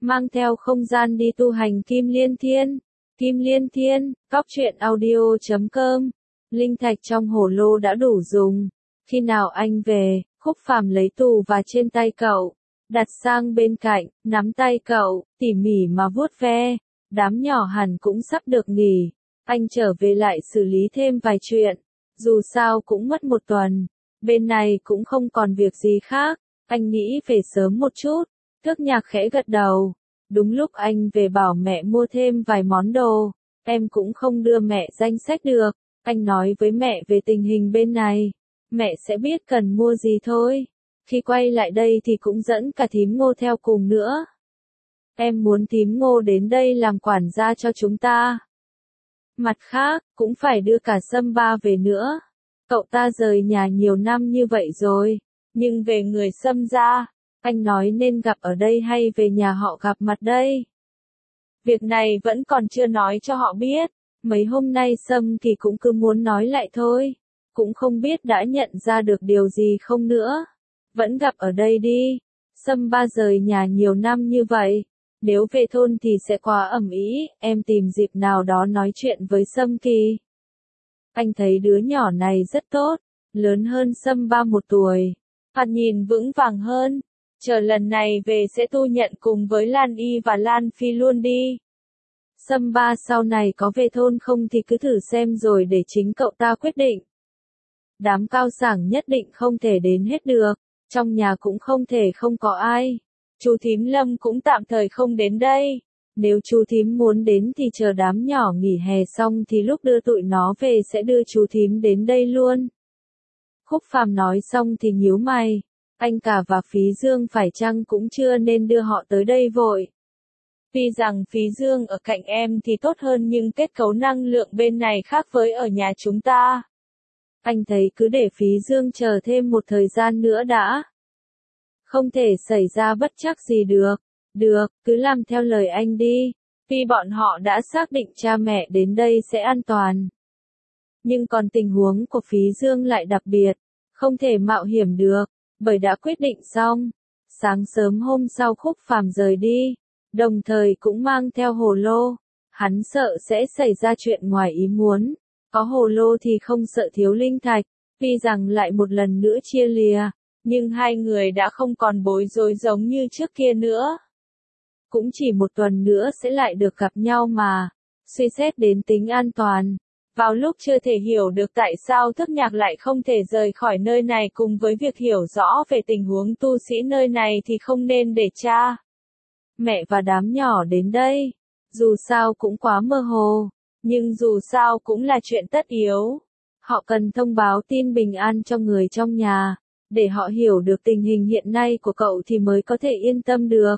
mang theo không gian đi tu hành Kim Liên Thiên. Kim Liên Thiên, cóc truyện audio.com. Linh thạch trong hồ lô đã đủ dùng. Khi nào anh về, Khúc Phàm lấy tù và trên tay cậu, đặt sang bên cạnh, nắm tay cậu, tỉ mỉ mà vuốt ve. Đám nhỏ hẳn cũng sắp được nghỉ. Anh trở về lại xử lý thêm vài chuyện. Dù sao cũng mất một tuần. Bên này cũng không còn việc gì khác. Anh nghĩ về sớm một chút. Thước Nhạc khẽ gật đầu. Đúng lúc anh về bảo mẹ mua thêm vài món đồ. Em cũng không đưa mẹ danh sách được. Anh nói với mẹ về tình hình bên này. Mẹ sẽ biết cần mua gì thôi. Khi quay lại đây thì cũng dẫn cả thím Ngô theo cùng nữa. Em muốn thím Ngô đến đây làm quản gia cho chúng ta. Mặt khác, cũng phải đưa cả Sâm Ba về nữa. Cậu ta rời nhà nhiều năm như vậy rồi. Nhưng về người Sâm gia, anh nói nên gặp ở đây hay về nhà họ gặp mặt đây? Việc này vẫn còn chưa nói cho họ biết. Mấy hôm nay Sâm Kỳ cũng cứ muốn nói lại thôi. Cũng không biết đã nhận ra được điều gì không nữa. Vẫn gặp ở đây đi. Sâm Ba rời nhà nhiều năm như vậy. Nếu về thôn thì sẽ quá ầm ĩ, em tìm dịp nào đó nói chuyện với Sâm Kỳ. Anh thấy đứa nhỏ này rất tốt, lớn hơn Sâm Ba 1 tuổi. Thoạt nhìn vững vàng hơn. Chờ lần này về sẽ tu nhận cùng với Lan Y và Lan Phi luôn đi. Sâm Ba sau này có về thôn không thì cứ thử xem rồi để chính cậu ta quyết định. Đám cao sảng nhất định không thể đến hết được, trong nhà cũng không thể không có ai. Chú thím Lâm cũng tạm thời không đến đây. Nếu chú thím muốn đến thì chờ đám nhỏ nghỉ hè xong thì lúc đưa tụi nó về sẽ đưa chú thím đến đây luôn. Khúc Phàm nói xong thì nhíu mày. Anh cả và Phí Dương phải chăng cũng chưa nên đưa họ tới đây vội. Tuy rằng Phí Dương ở cạnh em thì tốt hơn nhưng kết cấu năng lượng bên này khác với ở nhà chúng ta. Anh thấy cứ để Phí Dương chờ thêm một thời gian nữa đã. Không thể xảy ra bất trắc gì được. Được, cứ làm theo lời anh đi. Vì bọn họ đã xác định cha mẹ đến đây sẽ an toàn. Nhưng còn tình huống của Phí Dương lại đặc biệt. Không thể mạo hiểm được. Bởi đã quyết định xong. Sáng sớm hôm sau Khúc Phàm rời đi. Đồng thời cũng mang theo hồ lô. Hắn sợ sẽ xảy ra chuyện ngoài ý muốn. Có hồ lô thì không sợ thiếu linh thạch. Tuy rằng lại một lần nữa chia lìa. Nhưng hai người đã không còn bối rối giống như trước kia nữa. Cũng chỉ 1 tuần nữa sẽ lại được gặp nhau mà. Suy xét đến tính an toàn. Vào lúc chưa thể hiểu được tại sao Thước Nhạc lại không thể rời khỏi nơi này cùng với việc hiểu rõ về tình huống tu sĩ nơi này thì không nên để cha, mẹ và đám nhỏ đến đây. Dù sao cũng quá mơ hồ. Nhưng dù sao cũng là chuyện tất yếu. Họ cần thông báo tin bình an cho người trong nhà. Để họ hiểu được tình hình hiện nay của cậu thì mới có thể yên tâm được.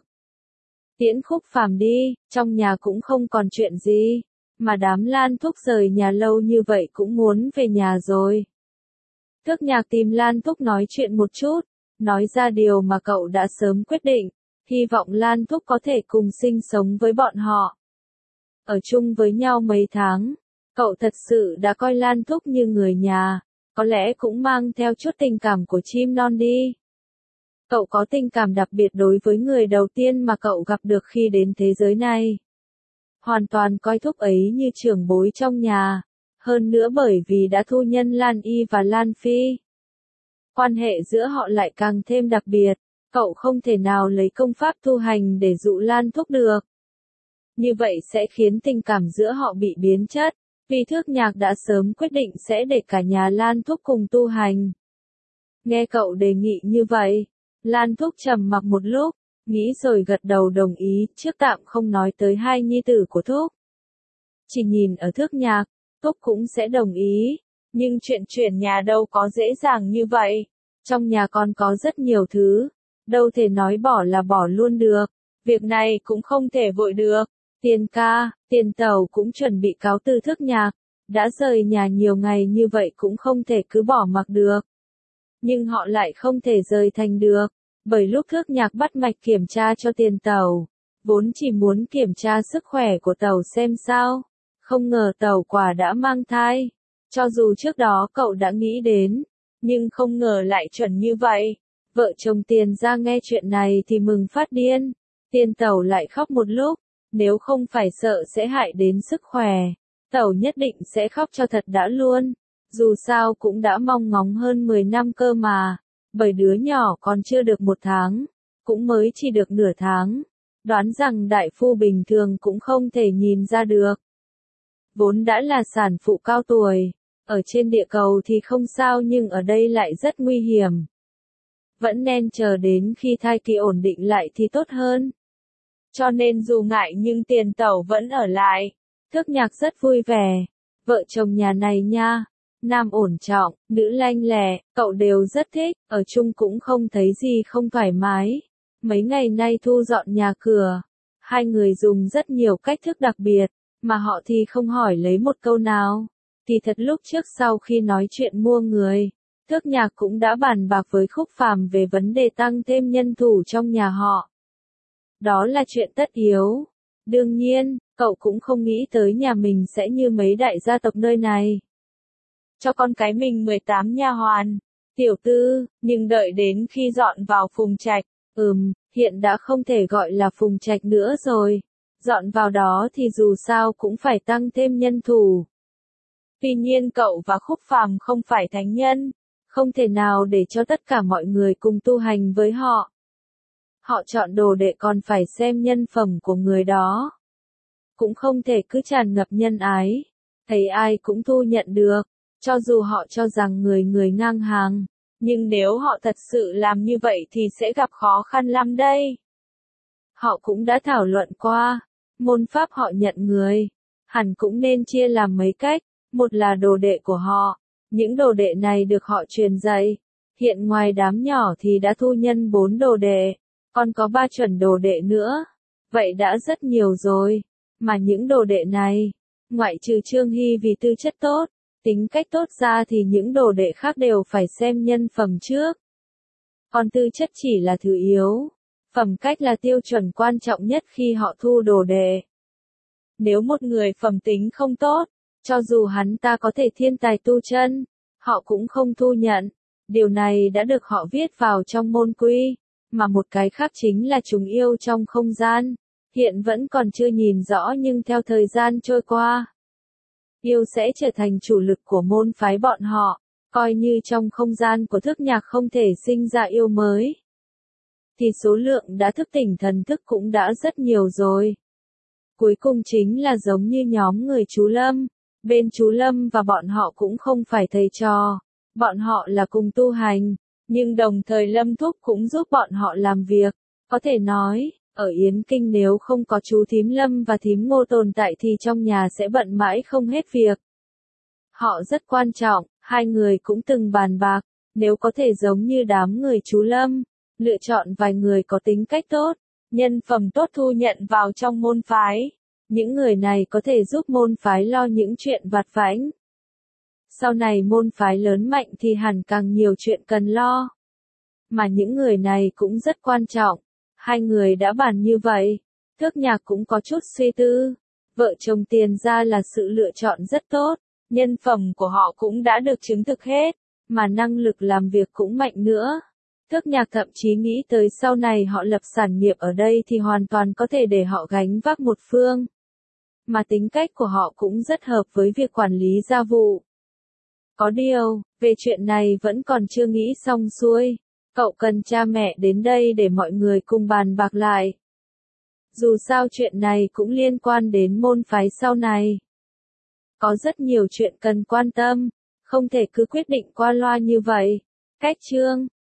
Tiễn Khúc Phàm đi, trong nhà cũng không còn chuyện gì. Mà đám Lan Thúc rời nhà lâu như vậy cũng muốn về nhà rồi. Thước Nhạc tìm Lan Thúc nói chuyện một chút. Nói ra điều mà cậu đã sớm quyết định. Hy vọng Lan Thúc có thể cùng sinh sống với bọn họ. Ở chung với nhau mấy tháng. Cậu thật sự đã coi Lan Thúc như người nhà. Có lẽ cũng mang theo chút tình cảm của chim non đi. Cậu có tình cảm đặc biệt đối với người đầu tiên mà cậu gặp được khi đến thế giới này. Hoàn toàn coi Thúc ấy như trưởng bối trong nhà. Hơn nữa bởi vì đã thu nhân Lan Y và Lan Phi. Quan hệ giữa họ lại càng thêm đặc biệt. Cậu không thể nào lấy công pháp tu hành để dụ Lan Thúc được. Như vậy sẽ khiến tình cảm giữa họ bị biến chất. Vì Thước Nhạc đã sớm quyết định sẽ để cả nhà Lan Thúc cùng tu hành. Nghe cậu đề nghị như vậy, Lan Thúc trầm mặc một lúc, nghĩ rồi gật đầu đồng ý, trước tạm không nói tới hai nhi tử của Thúc. Chỉ nhìn ở Thước Nhạc, Thúc cũng sẽ đồng ý, nhưng chuyện chuyển nhà đâu có dễ dàng như vậy. Trong nhà còn có rất nhiều thứ, đâu thể nói bỏ là bỏ luôn được, việc này cũng không thể vội được. Tiền ca, Tiền Tẩu cũng chuẩn bị cáo từ Thước Nhạc, đã rời nhà nhiều ngày như vậy cũng không thể cứ bỏ mặc được. Nhưng họ lại không thể rời thành được, bởi lúc Thước Nhạc bắt mạch kiểm tra cho Tiền Tẩu, vốn chỉ muốn kiểm tra sức khỏe của Tẩu xem sao, không ngờ Tẩu quả đã mang thai. Cho dù trước đó cậu đã nghĩ đến, nhưng không ngờ lại chuẩn như vậy. Vợ chồng Tiền ra nghe chuyện này thì mừng phát điên. Tiên Tẩu lại khóc một lúc, nếu không phải sợ sẽ hại đến sức khỏe, Tẩu nhất định sẽ khóc cho thật đã luôn. Dù sao cũng đã mong ngóng hơn 10 năm cơ mà, bởi đứa nhỏ còn chưa được 1 tháng, cũng mới chỉ được nửa tháng. Đoán rằng đại phu bình thường cũng không thể nhìn ra được. Vốn đã là sản phụ cao tuổi, ở trên địa cầu thì không sao nhưng ở đây lại rất nguy hiểm. Vẫn nên chờ đến khi thai kỳ ổn định lại thì tốt hơn. Cho nên dù ngại nhưng Tiền Tẩu vẫn ở lại. Thước Nhạc rất vui vẻ. Vợ chồng nhà này nha, nam ổn trọng, nữ lanh lẹ, cậu đều rất thích, ở chung cũng không thấy gì không thoải mái. Mấy ngày nay thu dọn nhà cửa, hai người dùng rất nhiều cách thức đặc biệt, mà họ thì không hỏi lấy một câu nào. Thì thật lúc trước sau khi nói chuyện mua người, Thước Nhạc cũng đã bàn bạc với Khúc Phàm về vấn đề tăng thêm nhân thủ trong nhà họ. Đó là chuyện tất yếu. Đương nhiên, cậu cũng không nghĩ tới nhà mình sẽ như mấy đại gia tộc nơi này. Cho con cái mình 18 nha hoàn, tiểu tư, nhưng đợi đến khi dọn vào Phùng Trạch, hiện đã không thể gọi là Phùng Trạch nữa rồi. Dọn vào đó thì dù sao cũng phải tăng thêm nhân thủ. Tuy nhiên cậu và Khúc Phàm không phải thánh nhân, không thể nào để cho tất cả mọi người cùng tu hành với họ. Họ chọn đồ đệ còn phải xem nhân phẩm của người đó. Cũng không thể cứ tràn ngập nhân ái, thấy ai cũng thu nhận được, cho dù họ cho rằng người ngang hàng. Nhưng nếu họ thật sự làm như vậy thì sẽ gặp khó khăn lắm đây. Họ cũng đã thảo luận qua, môn pháp họ nhận người, hẳn cũng nên chia làm mấy cách, một là đồ đệ của họ, những đồ đệ này được họ truyền dạy. Hiện ngoài đám nhỏ thì đã thu nhân 4 đồ đệ, còn có 3 chuẩn đồ đệ nữa, vậy đã rất nhiều rồi. Mà những đồ đệ này, ngoại trừ Trương Hy vì tư chất tốt, tính cách tốt ra thì những đồ đệ khác đều phải xem nhân phẩm trước. Còn tư chất chỉ là thứ yếu, phẩm cách là tiêu chuẩn quan trọng nhất khi họ thu đồ đệ. Nếu một người phẩm tính không tốt, cho dù hắn ta có thể thiên tài tu chân, họ cũng không thu nhận. Điều này đã được họ viết vào trong môn quy, mà một cái khác chính là chúng yêu trong không gian. Hiện vẫn còn chưa nhìn rõ nhưng theo thời gian trôi qua, yêu sẽ trở thành chủ lực của môn phái bọn họ, coi như trong không gian của Thước Nhạc không thể sinh ra yêu mới. Thì số lượng đã thức tỉnh thần thức cũng đã rất nhiều rồi. Cuối cùng chính là giống như nhóm người chú Lâm, bên chú Lâm và bọn họ cũng không phải thầy trò, bọn họ là cùng tu hành, nhưng đồng thời Lâm Thúc cũng giúp bọn họ làm việc, có thể nói. Ở Yến Kinh nếu không có chú thím Lâm và thím Ngô tồn tại thì trong nhà sẽ bận mãi không hết việc. Họ rất quan trọng, hai người cũng từng bàn bạc, nếu có thể giống như đám người chú Lâm, lựa chọn vài người có tính cách tốt, nhân phẩm tốt thu nhận vào trong môn phái. Những người này có thể giúp môn phái lo những chuyện vặt vãnh. Sau này môn phái lớn mạnh thì hẳn càng nhiều chuyện cần lo. Mà những người này cũng rất quan trọng. Hai người đã bàn như vậy, Thước Nhạc cũng có chút suy tư. Vợ chồng Tiền gia là sự lựa chọn rất tốt, nhân phẩm của họ cũng đã được chứng thực hết, mà năng lực làm việc cũng mạnh nữa. Thước Nhạc thậm chí nghĩ tới sau này họ lập sản nghiệp ở đây thì hoàn toàn có thể để họ gánh vác một phương. Mà tính cách của họ cũng rất hợp với việc quản lý gia vụ. Có điều, về chuyện này vẫn còn chưa nghĩ xong xuôi. Cậu cần cha mẹ đến đây để mọi người cùng bàn bạc lại. Dù sao chuyện này cũng liên quan đến môn phái sau này. Có rất nhiều chuyện cần quan tâm, không thể cứ quyết định qua loa như vậy. Cách chương